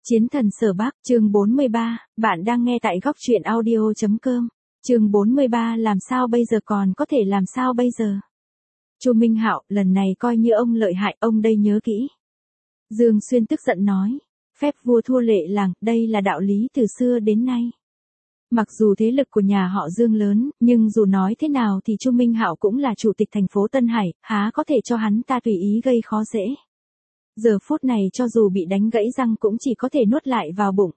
Chiến thần Sở Bắc, chương 43, bạn đang nghe tại góc truyện audio.com. Chương 43 làm sao bây giờ còn có thể làm sao bây giờ? Chu Minh Hạo, lần này coi như ông lợi hại, ông đây nhớ kỹ. Dương Xuyên tức giận nói, phép vua thua lệ làng, đây là đạo lý từ xưa đến nay. Mặc dù thế lực của nhà họ Dương lớn, nhưng dù nói thế nào thì Chu Minh Hạo cũng là chủ tịch thành phố Tân Hải, há có thể cho hắn ta tùy ý gây khó dễ. Giờ phút này cho dù bị đánh gãy răng cũng chỉ có thể nuốt lại vào bụng.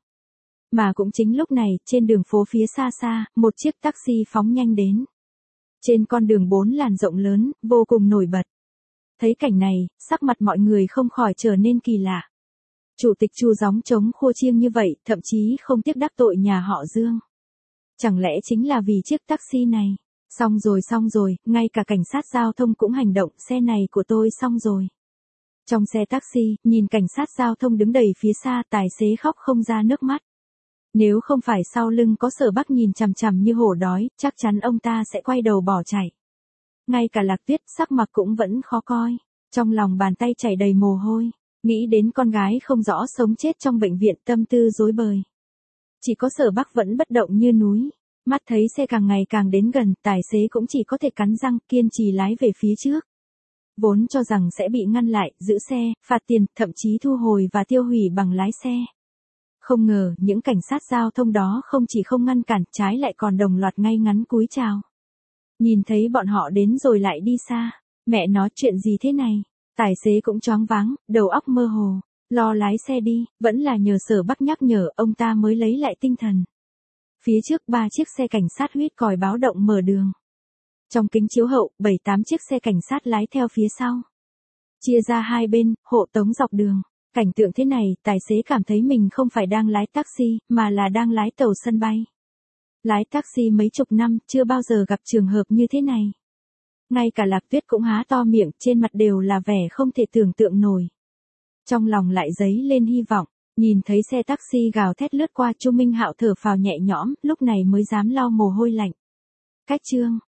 Mà cũng chính lúc này, trên đường phố phía xa xa, một chiếc taxi phóng nhanh đến. Trên con đường 4 làn rộng lớn, vô cùng nổi bật. Thấy cảnh này, sắc mặt mọi người không khỏi trở nên kỳ lạ. Chủ tịch Chu gióng trống khua chiêng như vậy, thậm chí không tiếc đắc tội nhà họ Dương. Chẳng lẽ chính là vì chiếc taxi này? Xong rồi, ngay cả cảnh sát giao thông cũng hành động, xe này của tôi xong rồi. Trong xe taxi, nhìn cảnh sát giao thông đứng đầy phía xa, tài xế khóc không ra nước mắt. Nếu không phải sau lưng có Sở Bắc nhìn chằm chằm như hổ đói, chắc chắn ông ta sẽ quay đầu bỏ chạy. Ngay cả Lạc Tuyết sắc mặt cũng vẫn khó coi, trong lòng bàn tay chảy đầy mồ hôi, nghĩ đến con gái không rõ sống chết trong bệnh viện, tâm tư rối bời. Chỉ có Sở Bắc vẫn bất động như núi, mắt thấy xe càng ngày càng đến gần, tài xế cũng chỉ có thể cắn răng kiên trì lái về phía trước. Vốn cho rằng sẽ bị ngăn lại, giữ xe, phạt tiền, thậm chí thu hồi và tiêu hủy bằng lái xe. Không ngờ, những cảnh sát giao thông đó không chỉ không ngăn cản, trái lại còn đồng loạt ngay ngắn cúi chào. Nhìn thấy bọn họ đến rồi lại đi xa. Mẹ nói chuyện gì thế này? Tài xế cũng choáng váng, đầu óc mơ hồ. Lo lái xe đi, vẫn là nhờ Sở Bắc nhắc nhở, ông ta mới lấy lại tinh thần. Phía trước 3 chiếc xe cảnh sát huýt còi báo động mở đường. Trong kính chiếu hậu, 7-8 chiếc xe cảnh sát lái theo phía sau. Chia ra hai bên, hộ tống dọc đường. Cảnh tượng thế này, tài xế cảm thấy mình không phải đang lái taxi, mà là đang lái tàu sân bay. Lái taxi mấy chục năm, chưa bao giờ gặp trường hợp như thế này. Ngay cả Lạc Tuyết cũng há to miệng, trên mặt đều là vẻ không thể tưởng tượng nổi. Trong lòng lại dấy lên hy vọng, nhìn thấy xe taxi gào thét lướt qua, Chu Minh Hạo thở phào nhẹ nhõm, lúc này mới dám lau mồ hôi lạnh. Cách chương